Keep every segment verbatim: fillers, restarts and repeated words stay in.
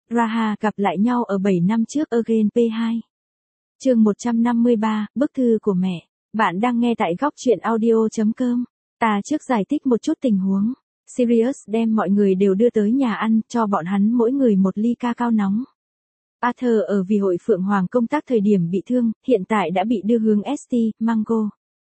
Raha gặp lại nhau ở bảy năm trước Again pê hai. Chương một trăm năm mươi ba, bức thư của mẹ. Bạn đang nghe tại góc truyện audio chấm com. Ta trước giải thích một chút tình huống. Sirius đem mọi người đều đưa tới nhà ăn, cho bọn hắn mỗi người một ly ca cao nóng. Arthur ở vì hội Phượng Hoàng công tác thời điểm bị thương, hiện tại đã bị đưa hướng ét tê, Mango.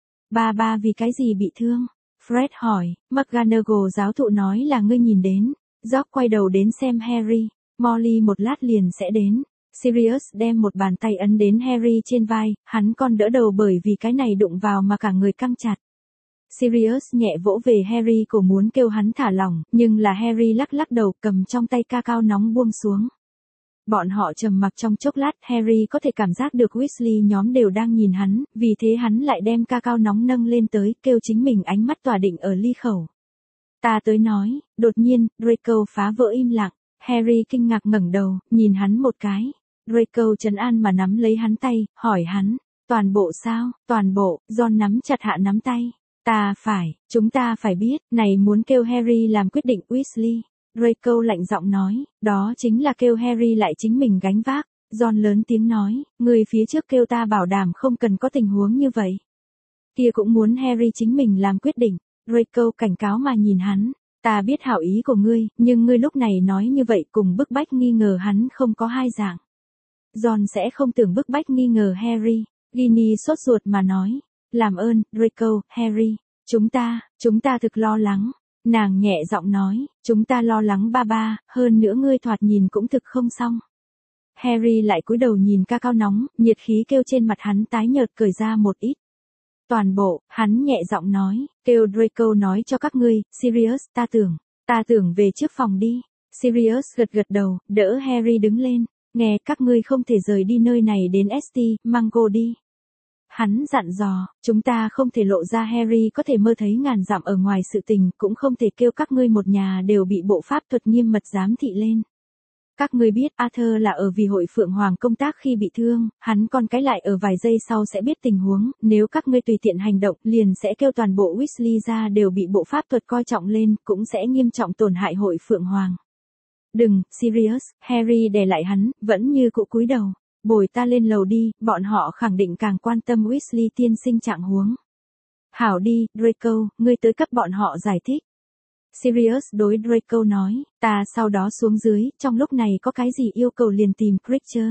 Ba ba vì cái gì bị thương? Fred hỏi. McGonagall giáo thụ nói là ngươi nhìn đến. George quay đầu đến xem Harry. Molly một lát liền sẽ đến. Sirius đem một bàn tay ấn đến Harry trên vai, hắn còn đỡ đầu bởi vì cái này đụng vào mà cả người căng chặt. Sirius nhẹ vỗ về Harry cổ muốn kêu hắn thả lỏng, nhưng là Harry lắc lắc đầu cầm trong tay ca cao nóng buông xuống. Bọn họ trầm mặc trong chốc lát, Harry có thể cảm giác được Weasley nhóm đều đang nhìn hắn, vì thế hắn lại đem ca cao nóng nâng lên tới, kêu chính mình ánh mắt tỏa định ở ly khẩu. Ta tới nói, đột nhiên, Draco phá vỡ im lặng, Harry kinh ngạc ngẩng đầu, nhìn hắn một cái. Draco trấn an mà nắm lấy hắn tay, hỏi hắn, toàn bộ sao, toàn bộ, Ron nắm chặt hạ nắm tay. Ta phải, chúng ta phải biết, này muốn kêu Harry làm quyết định Weasley. Draco lạnh giọng nói, đó chính là kêu Harry lại chính mình gánh vác. Ron lớn tiếng nói, người phía trước kêu ta bảo đảm không cần có tình huống như vậy. Kia cũng muốn Harry chính mình làm quyết định. Draco cảnh cáo mà nhìn hắn, ta biết hảo ý của ngươi, nhưng ngươi lúc này nói như vậy cùng bức bách nghi ngờ hắn không có hai dạng. Ron sẽ không tưởng bức bách nghi ngờ Harry. Ginny sốt ruột mà nói, làm ơn, Draco, Harry, chúng ta, chúng ta thực lo lắng. Nàng nhẹ giọng nói, chúng ta lo lắng ba ba, hơn nữa ngươi thoạt nhìn cũng thực không xong. Harry lại cúi đầu nhìn ca cao nóng, nhiệt khí kêu trên mặt hắn tái nhợt cởi ra một ít. Toàn bộ, hắn nhẹ giọng nói, kêu Draco nói cho các ngươi, Sirius, ta tưởng, ta tưởng về trước phòng đi. Sirius gật gật đầu, đỡ Harry đứng lên, nghe các ngươi không thể rời đi nơi này đến ét tê, Mango đi. Hắn dặn dò, chúng ta không thể lộ ra Harry có thể mơ thấy ngàn dặm ở ngoài sự tình, cũng không thể kêu các ngươi một nhà đều bị bộ pháp thuật nghiêm mật giám thị lên. Các ngươi biết Arthur là ở vì hội Phượng Hoàng công tác khi bị thương, hắn còn cái lại ở vài giây sau sẽ biết tình huống, nếu các ngươi tùy tiện hành động liền sẽ kêu toàn bộ Weasley ra đều bị bộ pháp thuật coi trọng lên, cũng sẽ nghiêm trọng tổn hại hội Phượng Hoàng. Đừng, Sirius, Harry đè lại hắn, vẫn như cũ cúi đầu. Bồi ta lên lầu đi, bọn họ khẳng định càng quan tâm Weasley tiên sinh trạng huống. Hảo đi, Draco, ngươi tới cấp bọn họ giải thích. Sirius đối Draco nói, ta sau đó xuống dưới, trong lúc này có cái gì yêu cầu liền tìm Creature.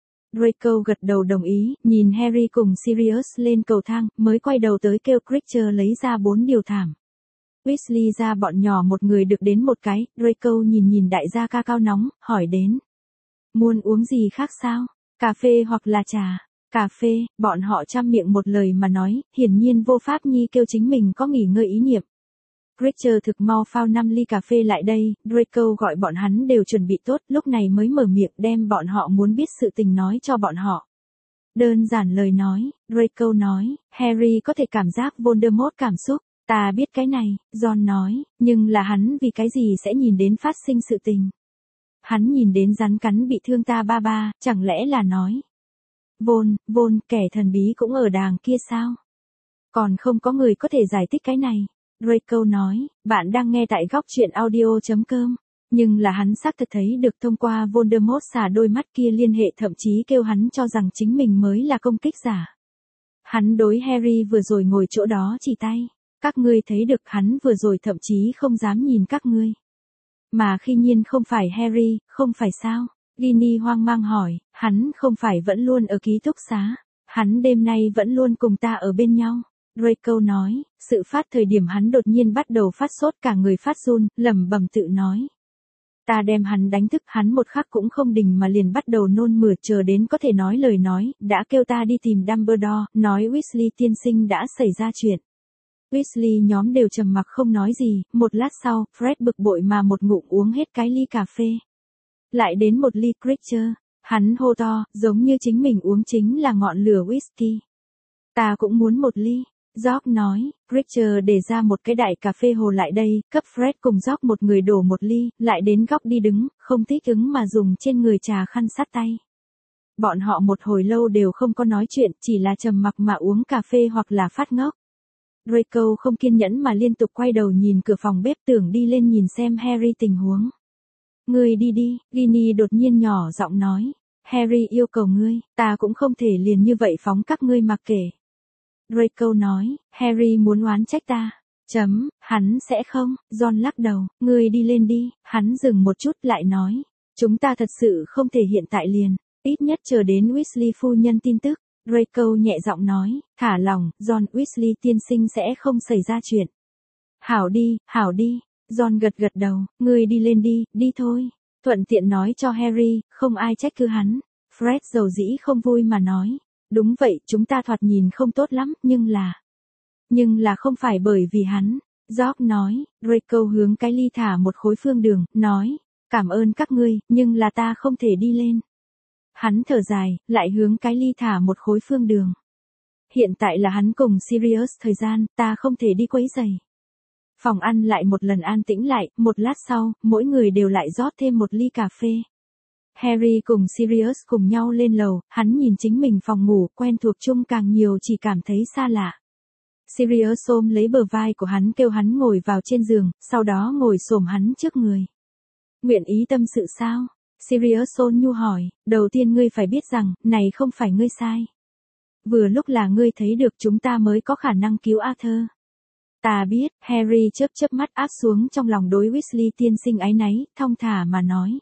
Draco gật đầu đồng ý, nhìn Harry cùng Sirius lên cầu thang, mới quay đầu tới kêu Creature lấy ra bốn điều thảm. Weasley ra bọn nhỏ một người được đến một cái, Draco nhìn nhìn đại gia ca cao nóng, hỏi đến. Muốn uống gì khác sao? Cà phê hoặc là trà? Cà phê, bọn họ trăm miệng một lời mà nói, hiển nhiên vô pháp nhi kêu chính mình có nghỉ ngơi ý niệm. Creature thực mau phao năm ly cà phê lại đây, Draco gọi bọn hắn đều chuẩn bị tốt, lúc này mới mở miệng đem bọn họ muốn biết sự tình nói cho bọn họ. Đơn giản lời nói, Draco nói, Harry có thể cảm giác Voldemort cảm xúc, ta biết cái này, Ron nói, nhưng là hắn vì cái gì sẽ nhìn đến phát sinh sự tình. Hắn nhìn đến rắn cắn bị thương ta ba ba, chẳng lẽ là nói. Vôn, vôn, kẻ thần bí cũng ở đàng kia sao? Còn không có người có thể giải thích cái này. Draco nói, bạn đang nghe tại góc truyện audio chấm com. Nhưng là hắn xác thực thấy được thông qua Voldemort xả đôi mắt kia liên hệ thậm chí kêu hắn cho rằng chính mình mới là công kích giả. Hắn đối Harry vừa rồi ngồi chỗ đó chỉ tay. Các ngươi thấy được hắn vừa rồi thậm chí không dám nhìn các ngươi. Mà khi nhiên không phải Harry, không phải sao? Ginny hoang mang hỏi, hắn không phải vẫn luôn ở ký túc xá. Hắn đêm nay vẫn luôn cùng ta ở bên nhau. Draco nói, sự phát thời điểm hắn đột nhiên bắt đầu phát sốt cả người phát run, lẩm bẩm tự nói. Ta đem hắn đánh thức, hắn một khắc cũng không đình mà liền bắt đầu nôn mửa chờ đến có thể nói lời nói, đã kêu ta đi tìm Dumbledore, nói Weasley tiên sinh đã xảy ra chuyện. Weasley nhóm đều trầm mặc không nói gì, một lát sau, Fred bực bội mà một ngụm uống hết cái ly cà phê. Lại đến một ly Creature, hắn hô to, giống như chính mình uống chính là ngọn lửa whisky. Ta cũng muốn một ly. George nói, Creature để ra một cái đại cà phê hồ lại đây, cấp Fred cùng George một người đổ một ly, lại đến góc đi đứng, không thích ứng mà dùng trên người trà khăn sát tay. Bọn họ một hồi lâu đều không có nói chuyện, chỉ là trầm mặc mà uống cà phê hoặc là phát ngốc. Draco không kiên nhẫn mà liên tục quay đầu nhìn cửa phòng bếp tưởng đi lên nhìn xem Harry tình huống. Ngươi đi đi, Ginny đột nhiên nhỏ giọng nói. Harry yêu cầu ngươi, ta cũng không thể liền như vậy phóng các ngươi mặc kệ. Draco nói, Harry muốn oán trách ta. Chấm, hắn sẽ không, Ron lắc đầu, ngươi đi lên đi, hắn dừng một chút lại nói. Chúng ta thật sự không thể hiện tại liền, ít nhất chờ đến Weasley phu nhân tin tức. Draco nhẹ giọng nói, thả lòng, John Weasley tiên sinh sẽ không xảy ra chuyện. Hảo đi, hảo đi, John gật gật đầu, ngươi đi lên đi, đi thôi. Thuận tiện nói cho Harry, không ai trách cứ hắn. Fred dầu dĩ không vui mà nói. Đúng vậy, chúng ta thoạt nhìn không tốt lắm, nhưng là... Nhưng là không phải bởi vì hắn. George nói, Draco hướng cái ly thả một khối phương đường, nói. Cảm ơn các ngươi, nhưng là ta không thể đi lên. Hắn thở dài, lại hướng cái ly thả một khối phương đường. Hiện tại là hắn cùng Sirius thời gian, ta không thể đi quấy rầy. Phòng ăn lại một lần an tĩnh lại, một lát sau, mỗi người đều lại rót thêm một ly cà phê. Harry cùng Sirius cùng nhau lên lầu, hắn nhìn chính mình phòng ngủ, quen thuộc chung càng nhiều chỉ cảm thấy xa lạ. Sirius ôm lấy bờ vai của hắn kêu hắn ngồi vào trên giường, sau đó ngồi xổm hắn trước người. Nguyện ý tâm sự sao? Sirius ôn nhu hỏi, đầu tiên ngươi phải biết rằng, này không phải ngươi sai. Vừa lúc là ngươi thấy được chúng ta mới có khả năng cứu Arthur. Ta biết, Harry chớp chớp mắt áp xuống trong lòng đối Weasley tiên sinh áy náy, thong thả mà nói.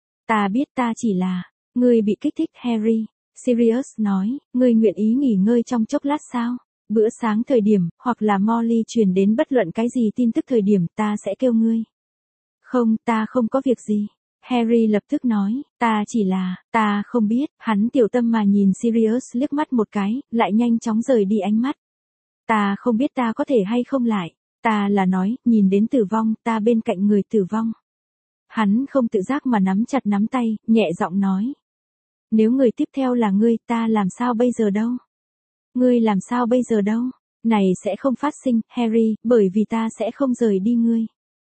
Ta biết ta chỉ là, ngươi bị kích thích Harry. Sirius nói, ngươi nguyện ý nghỉ ngơi trong chốc lát sao? Bữa sáng thời điểm, hoặc là Molly truyền đến bất luận cái gì tin tức thời điểm ta sẽ kêu ngươi. Không, ta không có việc gì. Harry lập tức nói, ta chỉ là, ta không biết, hắn tiểu tâm mà nhìn Sirius liếc mắt một cái, lại nhanh chóng rời đi ánh mắt. Ta không biết ta có thể hay không lại, ta là nói, nhìn đến tử vong, ta bên cạnh người tử vong. Hắn không tự giác mà nắm chặt nắm tay, nhẹ giọng nói. Nếu người tiếp theo là ngươi, ta làm sao bây giờ đâu? Ngươi làm sao bây giờ đâu? Này sẽ không phát sinh, Harry, bởi vì ta sẽ không rời đi ngươi.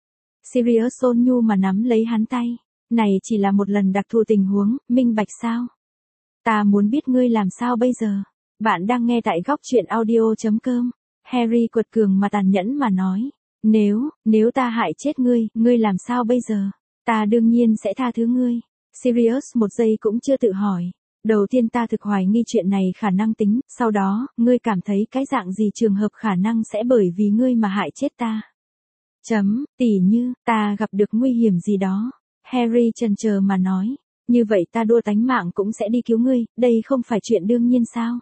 Sirius ôn nhu mà nắm lấy hắn tay. Này chỉ là một lần đặc thù tình huống, minh bạch sao? Ta muốn biết ngươi làm sao bây giờ? Bạn đang nghe tại góc truyện audio chấm com. Harry quật cường mà tàn nhẫn mà nói. Nếu, nếu ta hại chết ngươi, ngươi làm sao bây giờ? Ta đương nhiên sẽ tha thứ ngươi. Sirius một giây cũng chưa tự hỏi. Đầu tiên ta thực hoài nghi chuyện này khả năng tính, sau đó, ngươi cảm thấy cái dạng gì trường hợp khả năng sẽ bởi vì ngươi mà hại chết ta. Chấm, tỉ như, ta gặp được nguy hiểm gì đó. Harry chần chờ mà nói, như vậy ta đua tánh mạng cũng sẽ đi cứu ngươi, đây không phải chuyện đương nhiên sao?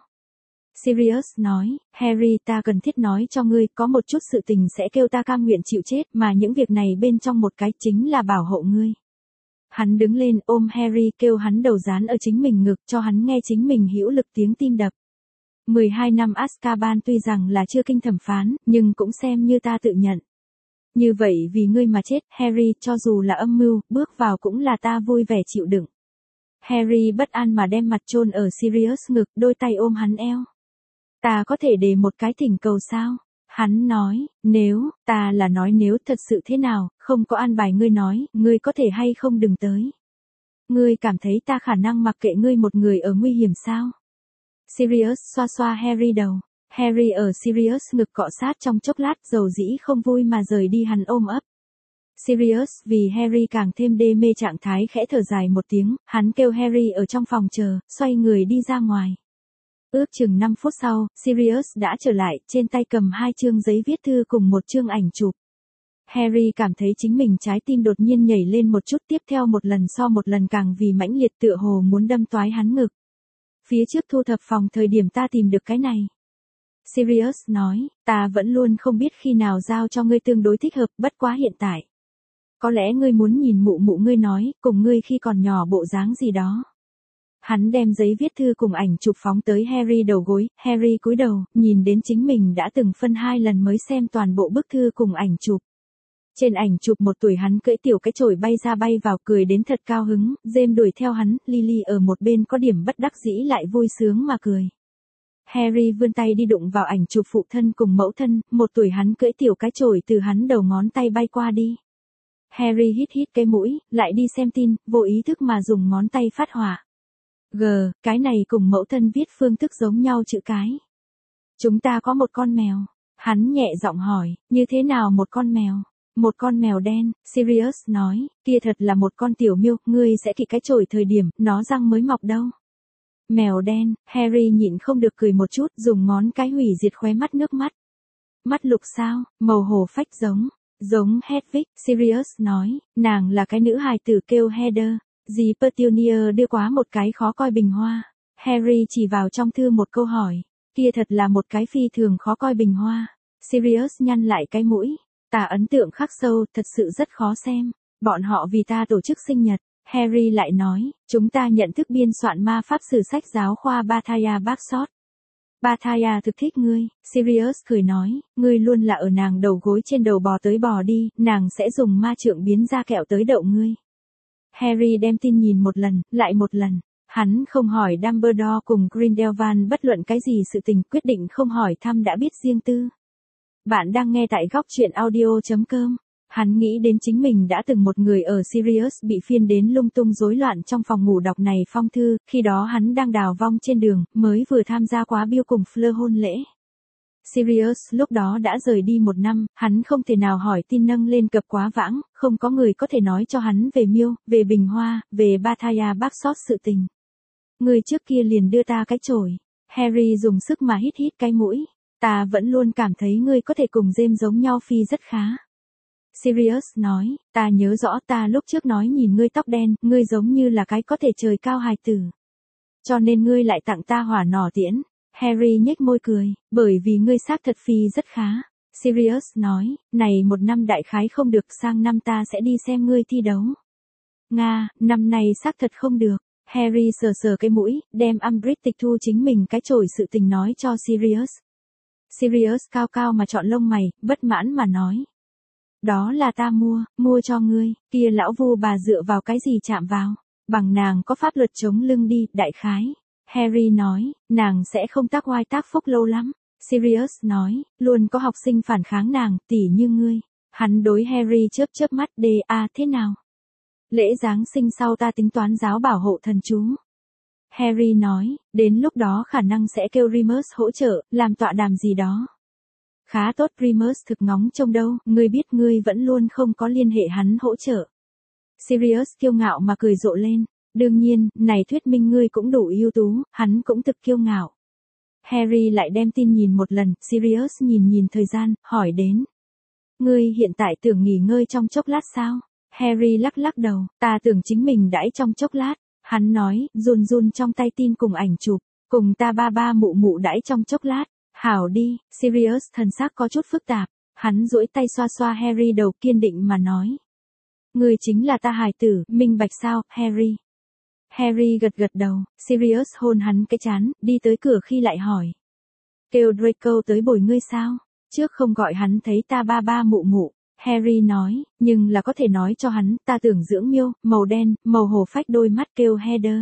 Sirius nói, Harry ta cần thiết nói cho ngươi, có một chút sự tình sẽ kêu ta cam nguyện chịu chết, mà những việc này bên trong một cái chính là bảo hộ ngươi. Hắn đứng lên ôm Harry kêu hắn đầu dán ở chính mình ngực cho hắn nghe chính mình hữu lực tiếng tim đập. mười hai năm Azkaban tuy rằng là chưa kinh thẩm phán, nhưng cũng xem như ta tự nhận. Như vậy vì ngươi mà chết, Harry, cho dù là âm mưu, bước vào cũng là ta vui vẻ chịu đựng. Harry bất an mà đem mặt chôn ở Sirius ngực, đôi tay ôm hắn eo. Ta có thể để một cái thỉnh cầu sao? Hắn nói, nếu, ta là nói nếu thật sự thế nào, không có an bài ngươi nói, ngươi có thể hay không đừng tới. Ngươi cảm thấy ta khả năng mặc kệ ngươi một người ở nguy hiểm sao? Sirius xoa xoa Harry đầu. Harry ở Sirius ngực cọ sát trong chốc lát dầu dĩ không vui mà rời đi hắn ôm ấp. Sirius vì Harry càng thêm đê mê trạng thái khẽ thở dài một tiếng, hắn kêu Harry ở trong phòng chờ, xoay người đi ra ngoài. Ước chừng năm phút sau, Sirius đã trở lại, trên tay cầm hai chương giấy viết thư cùng một chương ảnh chụp. Harry cảm thấy chính mình trái tim đột nhiên nhảy lên một chút tiếp theo một lần so một lần càng vì mãnh liệt tựa hồ muốn đâm toái hắn ngực. Phía trước thu thập phòng thời điểm ta tìm được cái này. Sirius nói, ta vẫn luôn không biết khi nào giao cho ngươi tương đối thích hợp, bất quá hiện tại. Có lẽ ngươi muốn nhìn mụ mụ ngươi nói, cùng ngươi khi còn nhỏ bộ dáng gì đó. Hắn đem giấy viết thư cùng ảnh chụp phóng tới Harry đầu gối, Harry cúi đầu, nhìn đến chính mình đã từng phân hai lần mới xem toàn bộ bức thư cùng ảnh chụp. Trên ảnh chụp một tuổi hắn cưỡi tiểu cái chổi bay ra bay vào cười đến thật cao hứng, James đuổi theo hắn, Lily ở một bên có điểm bất đắc dĩ lại vui sướng mà cười. Harry vươn tay đi đụng vào ảnh chụp phụ thân cùng mẫu thân, một tuổi hắn cưỡi tiểu cái chổi từ hắn đầu ngón tay bay qua đi. Harry hít hít cái mũi, lại đi xem tin, vô ý thức mà dùng ngón tay phát họa. G, cái này cùng mẫu thân viết phương thức giống nhau chữ cái. Chúng ta có một con mèo. Hắn nhẹ giọng hỏi, như thế nào một con mèo? Một con mèo đen, Sirius nói, kia thật là một con tiểu miêu, ngươi sẽ kỵ cái chổi thời điểm, nó răng mới mọc đâu. Mèo đen, Harry nhịn không được cười một chút, dùng ngón cái hủy diệt khóe mắt nước mắt. Mắt lục sao, màu hổ phách giống, giống Hedwig, Sirius nói, nàng là cái nữ hài tử kêu Heather, dì Petunia đưa quá một cái khó coi bình hoa. Harry chỉ vào trong thư một câu hỏi, kia thật là một cái phi thường khó coi bình hoa. Sirius nhăn lại cái mũi, ta ấn tượng khắc sâu, thật sự rất khó xem, bọn họ vì ta tổ chức sinh nhật. Harry lại nói, chúng ta nhận thức biên soạn ma pháp sử sách giáo khoa Bathaya Bagshot. Bathaya thực thích ngươi, Sirius cười nói, ngươi luôn là ở nàng đầu gối trên đầu bò tới bò đi, nàng sẽ dùng ma trượng biến ra kẹo tới đậu ngươi. Harry đem tin nhìn một lần, lại một lần, hắn không hỏi Dumbledore cùng Grindelwald bất luận cái gì sự tình, quyết định không hỏi thăm đã biết riêng tư. Bạn đang nghe tại góc truyện audio chấm com. Hắn nghĩ đến chính mình đã từng một người ở Sirius bị phiên đến lung tung rối loạn trong phòng ngủ đọc này phong thư, khi đó hắn đang đào vong trên đường, mới vừa tham gia quá Bill cùng Fleur hôn lễ. Sirius lúc đó đã rời đi một năm, hắn không thể nào hỏi tin nâng lên cập quá vãng, không có người có thể nói cho hắn về Miêu, về Bình Hoa, về Bathaya Bagshot sự tình. Người trước kia liền đưa ta cái chổi. Harry dùng sức mà hít hít cái mũi. Ta vẫn luôn cảm thấy ngươi có thể cùng James giống nhau phi rất khá. Sirius nói, ta nhớ rõ ta lúc trước nói nhìn ngươi tóc đen, ngươi giống như là cái có thể trời cao hài tử. Cho nên ngươi lại tặng ta hỏa nỏ tiễn. Harry nhếch môi cười, bởi vì ngươi xác thật phi rất khá. Sirius nói, này một năm đại khái không được, sang năm ta sẽ đi xem ngươi thi đấu. Nga, năm nay xác thật không được. Harry sờ sờ cái mũi, đem Umbridge tịch thu chính mình cái chổi sự tình nói cho Sirius. Sirius cao cao mà chọn lông mày, bất mãn mà nói. Đó là ta mua, mua cho ngươi, kia lão vu bà dựa vào cái gì chạm vào, bằng nàng có pháp luật chống lưng đi, đại khái. Harry nói, nàng sẽ không tác oai tác phúc lâu lắm. Sirius nói, luôn có học sinh phản kháng nàng, tỉ như ngươi. Hắn đối Harry chớp chớp mắt, đê a thế nào? Lễ Giáng sinh sau ta tính toán giáo bảo hộ thần chú. Harry nói, đến lúc đó khả năng sẽ kêu Remus hỗ trợ, làm tọa đàm gì đó. Khá tốt, Remus thực ngóng trông đâu, ngươi biết ngươi vẫn luôn không có liên hệ hắn hỗ trợ. Sirius kiêu ngạo mà cười rộ lên, đương nhiên, này thuyết minh ngươi cũng đủ ưu tú, hắn cũng thực kiêu ngạo. Harry lại đem tin nhìn một lần, Sirius nhìn nhìn thời gian, hỏi đến. Ngươi hiện tại tưởng nghỉ ngơi trong chốc lát sao? Harry lắc lắc đầu, ta tưởng chính mình đãi trong chốc lát. Hắn nói, run run trong tay tin cùng ảnh chụp, cùng ta ba ba mụ mụ đãi trong chốc lát. Hảo đi, Sirius thần sắc có chút phức tạp, hắn duỗi tay xoa xoa Harry đầu, kiên định mà nói. Ngươi chính là ta hài tử, minh bạch sao, Harry? Harry gật gật đầu, Sirius hôn hắn cái trán, đi tới cửa khi lại hỏi. Kêu Draco tới bồi ngươi sao? Trước không gọi hắn thấy ta ba ba mụ mụ. Harry nói, nhưng là có thể nói cho hắn, ta tưởng dưỡng miêu, màu đen, màu hổ phách đôi mắt kêu Heather.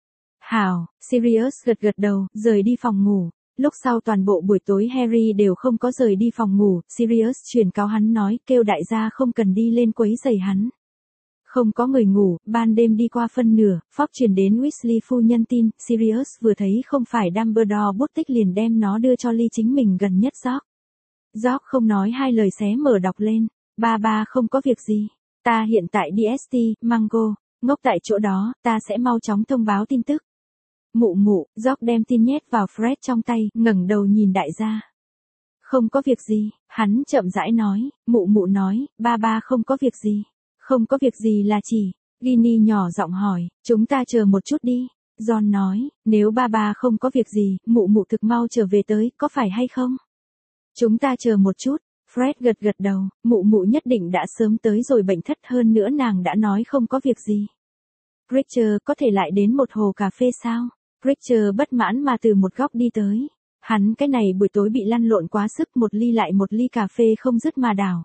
Hảo, Sirius gật gật đầu, rời đi phòng ngủ. Lúc sau toàn bộ buổi tối Harry đều không có rời đi phòng ngủ, Sirius truyền cáo hắn nói, kêu đại gia không cần đi lên quấy rầy hắn. Không có người ngủ, ban đêm đi qua phân nửa, Fogg truyền đến Weasley phu nhân tin, Sirius vừa thấy không phải Dumbledore bút tích liền đem nó đưa cho ly chính mình gần nhất George. George không nói hai lời xé mở đọc lên, ba ba không có việc gì, ta hiện tại đê ét tê, Mango, ngốc tại chỗ đó, ta sẽ mau chóng thông báo tin tức. Mụ mụ, George đem tin nhét vào Fred trong tay, ngẩng đầu nhìn đại gia. Không có việc gì, hắn chậm rãi nói, mụ mụ nói, ba ba không có việc gì. Không có việc gì là chỉ, Ginny nhỏ giọng hỏi, chúng ta chờ một chút đi. John nói, nếu ba ba không có việc gì, mụ mụ thực mau trở về tới, có phải hay không? Chúng ta chờ một chút, Fred gật gật đầu, mụ mụ nhất định đã sớm tới rồi, bệnh thất hơn nữa nàng đã nói không có việc gì. Creature có thể lại đến một hồ cà phê sao? Creature bất mãn mà từ một góc đi tới. Hắn cái này buổi tối bị lăn lộn quá sức, một ly lại một ly cà phê không dứt mà đảo.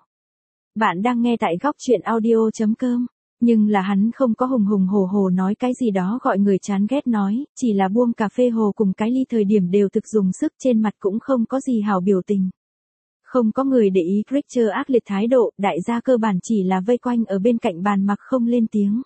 Bạn đang nghe tại góc truyện audio chấm com, nhưng là hắn không có hùng hùng hổ hổ nói cái gì đó gọi người chán ghét nói, chỉ là buông cà phê hồ cùng cái ly thời điểm đều thực dùng sức, trên mặt cũng không có gì hảo biểu tình. Không có người để ý Creature ác liệt thái độ, đại gia cơ bản chỉ là vây quanh ở bên cạnh bàn mặc không lên tiếng.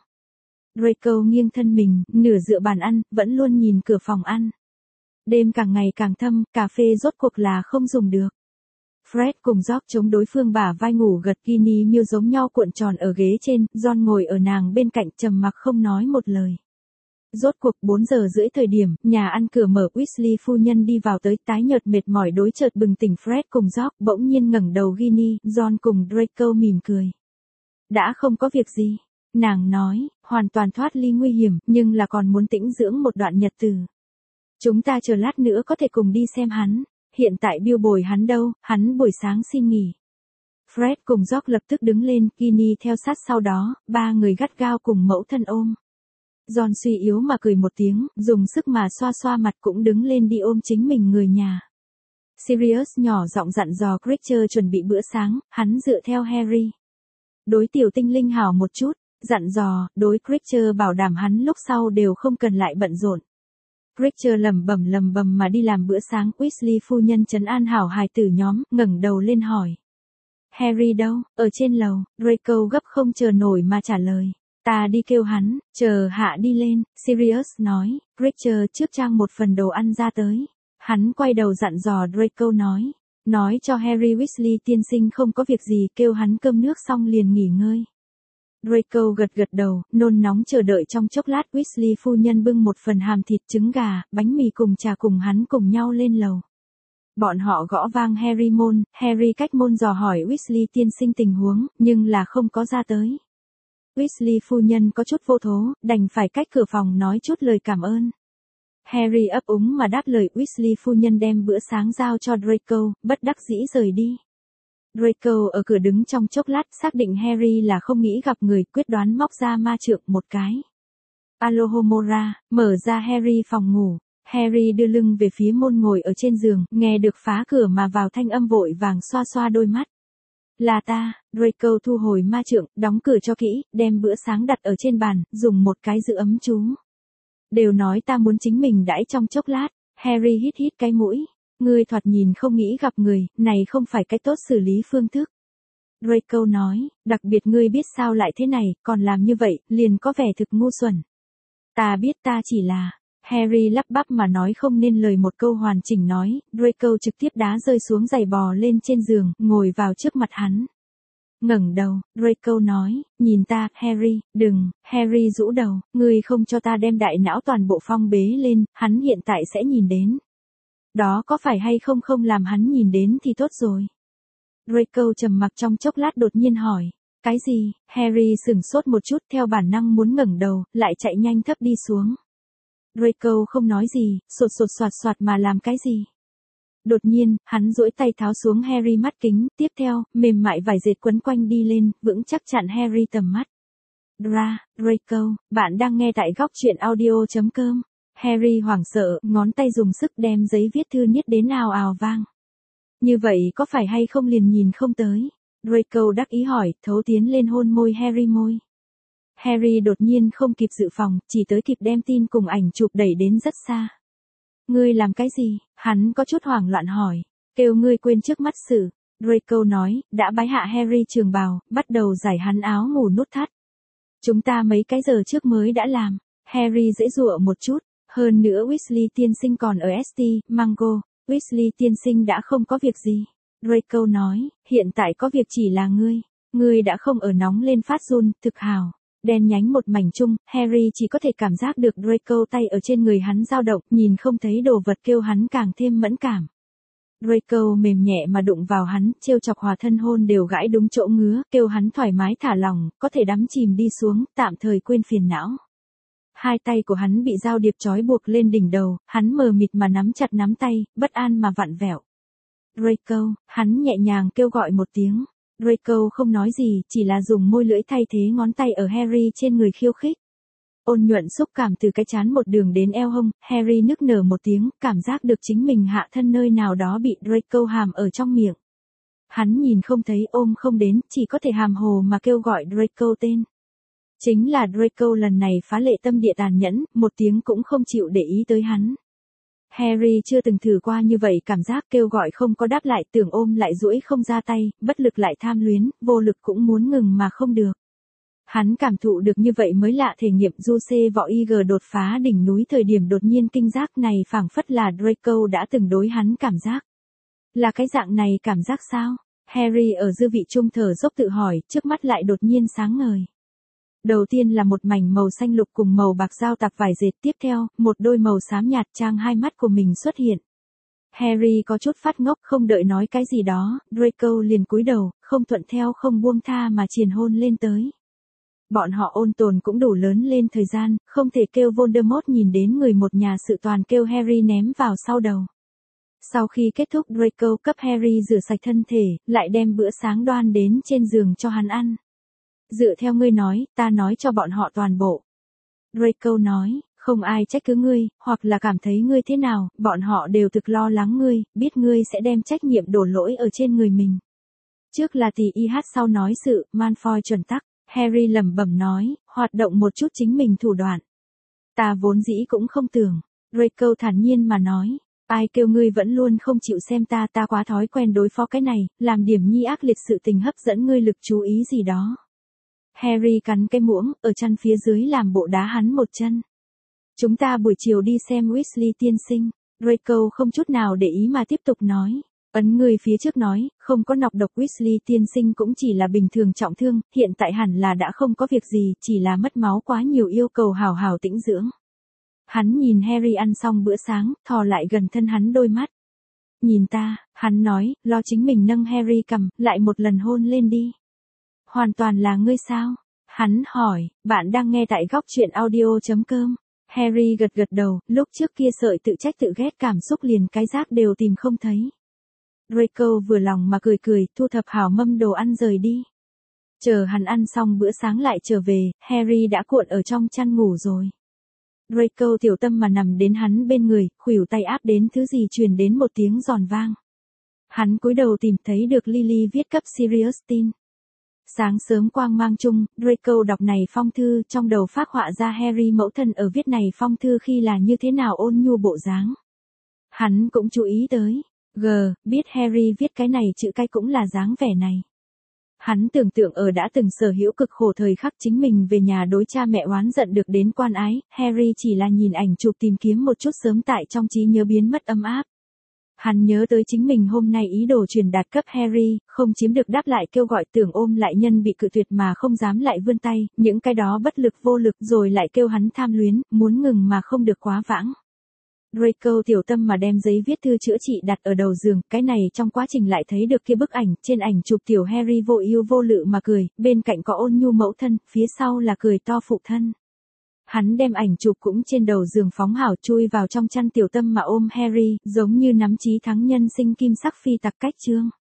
Draco nghiêng thân mình, nửa dựa bàn ăn, vẫn luôn nhìn cửa phòng ăn. Đêm càng ngày càng thâm, cà phê rốt cuộc là không dùng được. Fred cùng George chống đối phương bả vai ngủ gật, Ginny miêu giống nhau cuộn tròn ở ghế trên, John ngồi ở nàng bên cạnh trầm mặc không nói một lời. Rốt cuộc bốn giờ rưỡi thời điểm, nhà ăn cửa mở, Weasley phu nhân đi vào tới, tái nhợt mệt mỏi đối chợt bừng tỉnh Fred cùng George, bỗng nhiên ngẩng đầu Ginny, John cùng Draco mỉm cười. Đã không có việc gì, nàng nói, hoàn toàn thoát ly nguy hiểm, nhưng là còn muốn tĩnh dưỡng một đoạn nhật từ. Chúng ta chờ lát nữa có thể cùng đi xem hắn, hiện tại Bill bồi hắn đâu, hắn buổi sáng xin nghỉ. Fred cùng George lập tức đứng lên, Ginny theo sát sau đó, ba người gắt gao cùng mẫu thân ôm. John suy yếu mà cười một tiếng, dùng sức mà xoa xoa mặt cũng đứng lên đi ôm chính mình người nhà. Sirius nhỏ giọng dặn dò Creature chuẩn bị bữa sáng, hắn dựa theo Harry. Đối tiểu tinh linh hảo một chút, dặn dò, đối Creature bảo đảm hắn lúc sau đều không cần lại bận rộn. Creature lầm bầm lầm bầm mà đi làm bữa sáng, Weasley phu nhân trấn an hảo hài tử nhóm, ngẩng đầu lên hỏi. Harry đâu, ở trên lầu, Draco gấp không chờ nổi mà trả lời. Ta đi kêu hắn, chờ hạ đi lên, Sirius nói, Creature trước trang một phần đồ ăn ra tới. Hắn quay đầu dặn dò Draco nói, nói cho Harry Weasley tiên sinh không có việc gì, kêu hắn cơm nước xong liền nghỉ ngơi. Draco gật gật đầu, nôn nóng chờ đợi trong chốc lát, Weasley phu nhân bưng một phần hàm thịt, trứng gà, bánh mì cùng trà cùng hắn cùng nhau lên lầu. Bọn họ gõ vang Harry môn, Harry cách môn dò hỏi Weasley tiên sinh tình huống, nhưng là không có ra tới. Weasley phu nhân có chút vô thố, đành phải cách cửa phòng nói chút lời cảm ơn. Harry ấp úng mà đáp lời, Weasley phu nhân đem bữa sáng giao cho Draco, bất đắc dĩ rời đi. Draco ở cửa đứng trong chốc lát, xác định Harry là không nghĩ gặp người, quyết đoán móc ra ma trượng một cái. Alohomora, mở ra Harry phòng ngủ. Harry đưa lưng về phía môn ngồi ở trên giường, nghe được phá cửa mà vào thanh âm vội vàng xoa xoa đôi mắt. Là ta, Draco thu hồi ma trượng, đóng cửa cho kỹ, đem bữa sáng đặt ở trên bàn, dùng một cái giữ ấm chú. Đều nói ta muốn chính mình đãi trong chốc lát, Harry hít hít cái mũi. Ngươi thoạt nhìn không nghĩ gặp người, này không phải cái tốt xử lý phương thức. Draco nói, đặc biệt ngươi biết sao lại thế này, còn làm như vậy, liền có vẻ thực ngu xuẩn. Ta biết ta chỉ là... Harry lắp bắp mà nói không nên lời một câu hoàn chỉnh nói, Draco trực tiếp đá rơi xuống giày bò lên trên giường, ngồi vào trước mặt hắn. Ngẩng đầu, Draco nói, nhìn ta, Harry, đừng, Harry rũ đầu, ngươi không cho ta đem đại não toàn bộ phong bế lên, hắn hiện tại sẽ nhìn đến. Đó có phải hay không không làm hắn nhìn đến thì tốt rồi. Draco trầm mặc trong chốc lát đột nhiên hỏi, cái gì, Harry sửng sốt một chút theo bản năng muốn ngẩng đầu, lại chạy nhanh thấp đi xuống. Draco không nói gì, sột sột soạt soạt mà làm cái gì. Đột nhiên, hắn duỗi tay tháo xuống Harry mắt kính, tiếp theo, mềm mại vải dệt quấn quanh đi lên, vững chắc chặn Harry tầm mắt. Dra, Draco, bạn đang nghe tại góc truyện audio chấm com. Harry hoảng sợ, ngón tay dùng sức đem giấy viết thư niết đến ào ào vang. Như vậy có phải hay không liền nhìn không tới? Draco đắc ý hỏi, thấu tiến lên hôn môi Harry môi. Harry đột nhiên không kịp dự phòng, chỉ tới kịp đem tin cùng ảnh chụp đẩy đến rất xa. Ngươi làm cái gì? Hắn có chút hoảng loạn hỏi. Kêu ngươi quên trước mắt sự. Draco nói, đã bái hạ Harry trường bào, bắt đầu giải hắn áo ngủ nút thắt. Chúng ta mấy cái giờ trước mới đã làm. Harry dễ dụa một chút. Hơn nữa Weasley tiên sinh còn ở ét tê, Mango. Weasley tiên sinh đã không có việc gì. Draco nói, hiện tại có việc chỉ là ngươi. Ngươi đã không ở nóng lên phát run, thực hào. Đen nhánh một mảnh chung, Harry chỉ có thể cảm giác được Draco tay ở trên người hắn dao động, nhìn không thấy đồ vật kêu hắn càng thêm mẫn cảm. Draco mềm nhẹ mà đụng vào hắn, trêu chọc hòa thân hôn đều gãi đúng chỗ ngứa, kêu hắn thoải mái thả lòng, có thể đắm chìm đi xuống, tạm thời quên phiền não. Hai tay của hắn bị dao điệp trói buộc lên đỉnh đầu, hắn mờ mịt mà nắm chặt nắm tay, bất an mà vặn vẹo. Draco, hắn nhẹ nhàng kêu gọi một tiếng. Draco không nói gì, chỉ là dùng môi lưỡi thay thế ngón tay ở Harry trên người khiêu khích. Ôn nhuận xúc cảm từ cái trán một đường đến eo hông, Harry nức nở một tiếng, cảm giác được chính mình hạ thân nơi nào đó bị Draco hàm ở trong miệng. Hắn nhìn không thấy, ôm không đến, chỉ có thể hàm hồ mà kêu gọi Draco tên. Chính là Draco lần này phá lệ tâm địa tàn nhẫn, một tiếng cũng không chịu để ý tới hắn. Harry chưa từng thử qua như vậy, cảm giác kêu gọi không có đáp lại, tưởng ôm lại duỗi không ra tay, bất lực lại tham luyến, vô lực cũng muốn ngừng mà không được. Hắn cảm thụ được như vậy mới lạ thể nghiệm du xê võ i giê đột phá đỉnh núi thời điểm đột nhiên kinh giác này phảng phất là Draco đã từng đối hắn cảm giác. Là cái dạng này cảm giác sao? Harry ở dư vị trung thở dốc tự hỏi, trước mắt lại đột nhiên sáng ngời. Đầu tiên là một mảnh màu xanh lục cùng màu bạc giao tạp vải dệt, tiếp theo, một đôi màu xám nhạt trang hai mắt của mình xuất hiện. Harry có chút phát ngốc, không đợi nói cái gì đó, Draco liền cúi đầu, không thuận theo không buông tha mà triền hôn lên tới. Bọn họ ôn tồn cũng đủ lớn lên thời gian, không thể kêu Voldemort nhìn đến người một nhà sự toàn kêu Harry ném vào sau đầu. Sau khi kết thúc, Draco cấp Harry rửa sạch thân thể, lại đem bữa sáng đoan đến trên giường cho hắn ăn. Dựa theo ngươi nói, ta nói cho bọn họ toàn bộ. Draco nói, không ai trách cứ ngươi, hoặc là cảm thấy ngươi thế nào, bọn họ đều thực lo lắng ngươi, biết ngươi sẽ đem trách nhiệm đổ lỗi ở trên người mình. Trước là tỷ y hát, sau nói sự, Malfoy chuẩn tắc, Harry lẩm bẩm nói, hoạt động một chút chính mình thủ đoạn. Ta vốn dĩ cũng không tưởng. Draco thản nhiên mà nói, ai kêu ngươi vẫn luôn không chịu xem ta, ta quá thói quen đối phó cái này, làm điểm nhi ác liệt sự tình hấp dẫn ngươi lực chú ý gì đó. Harry cắn cái muỗng, ở chăn phía dưới làm bộ đá hắn một chân. Chúng ta buổi chiều đi xem Weasley tiên sinh. Draco không chút nào để ý mà tiếp tục nói. Ấn người phía trước nói, không có nọc độc, Weasley tiên sinh cũng chỉ là bình thường trọng thương, hiện tại hẳn là đã không có việc gì, chỉ là mất máu quá nhiều, yêu cầu hào hào tĩnh dưỡng. Hắn nhìn Harry ăn xong bữa sáng, thò lại gần thân hắn đôi mắt. Nhìn ta, hắn nói, lo chính mình nâng Harry cầm, lại một lần hôn lên đi. Hoàn toàn là ngươi sao? Hắn hỏi, bạn đang nghe tại góc truyện audio chấm com. Harry gật gật đầu, lúc trước kia sợi tự trách tự ghét cảm xúc liền cái rác đều tìm không thấy. Draco vừa lòng mà cười cười, thu thập hảo mâm đồ ăn rời đi. Chờ hắn ăn xong bữa sáng lại trở về, Harry đã cuộn ở trong chăn ngủ rồi. Draco tiểu tâm mà nằm đến hắn bên người, khuỷu tay áp đến thứ gì truyền đến một tiếng giòn vang. Hắn cúi đầu tìm thấy được Lily viết cấp Sirius tin. Sáng sớm quang mang chung, Draco đọc này phong thư, trong đầu phác họa ra Harry mẫu thân ở viết này phong thư khi là như thế nào ôn nhu bộ dáng. Hắn cũng chú ý tới, G, biết Harry viết cái này chữ cái cũng là dáng vẻ này. Hắn tưởng tượng ở đã từng sở hữu cực khổ thời khắc chính mình về nhà đối cha mẹ oán giận được đến quan ái, Harry chỉ là nhìn ảnh chụp tìm kiếm một chút sớm tại trong trí nhớ biến mất ấm áp. Hắn nhớ tới chính mình hôm nay ý đồ truyền đạt cấp Harry, không chiếm được đáp lại kêu gọi tưởng ôm lại nhân bị cự tuyệt mà không dám lại vươn tay, những cái đó bất lực vô lực rồi lại kêu hắn tham luyến, muốn ngừng mà không được quá vãng. Draco tiểu tâm mà đem giấy viết thư chữa trị đặt ở đầu giường, cái này trong quá trình lại thấy được kia bức ảnh, trên ảnh chụp tiểu Harry vô ưu vô lự mà cười, bên cạnh có ôn nhu mẫu thân, phía sau là cười to phụ thân. Hắn đem ảnh chụp cũng trên đầu giường phóng hảo, chui vào trong chăn tiểu tâm mà ôm Harry, giống như nắm chí thắng nhân sinh kim sắc phi tặc cách chương.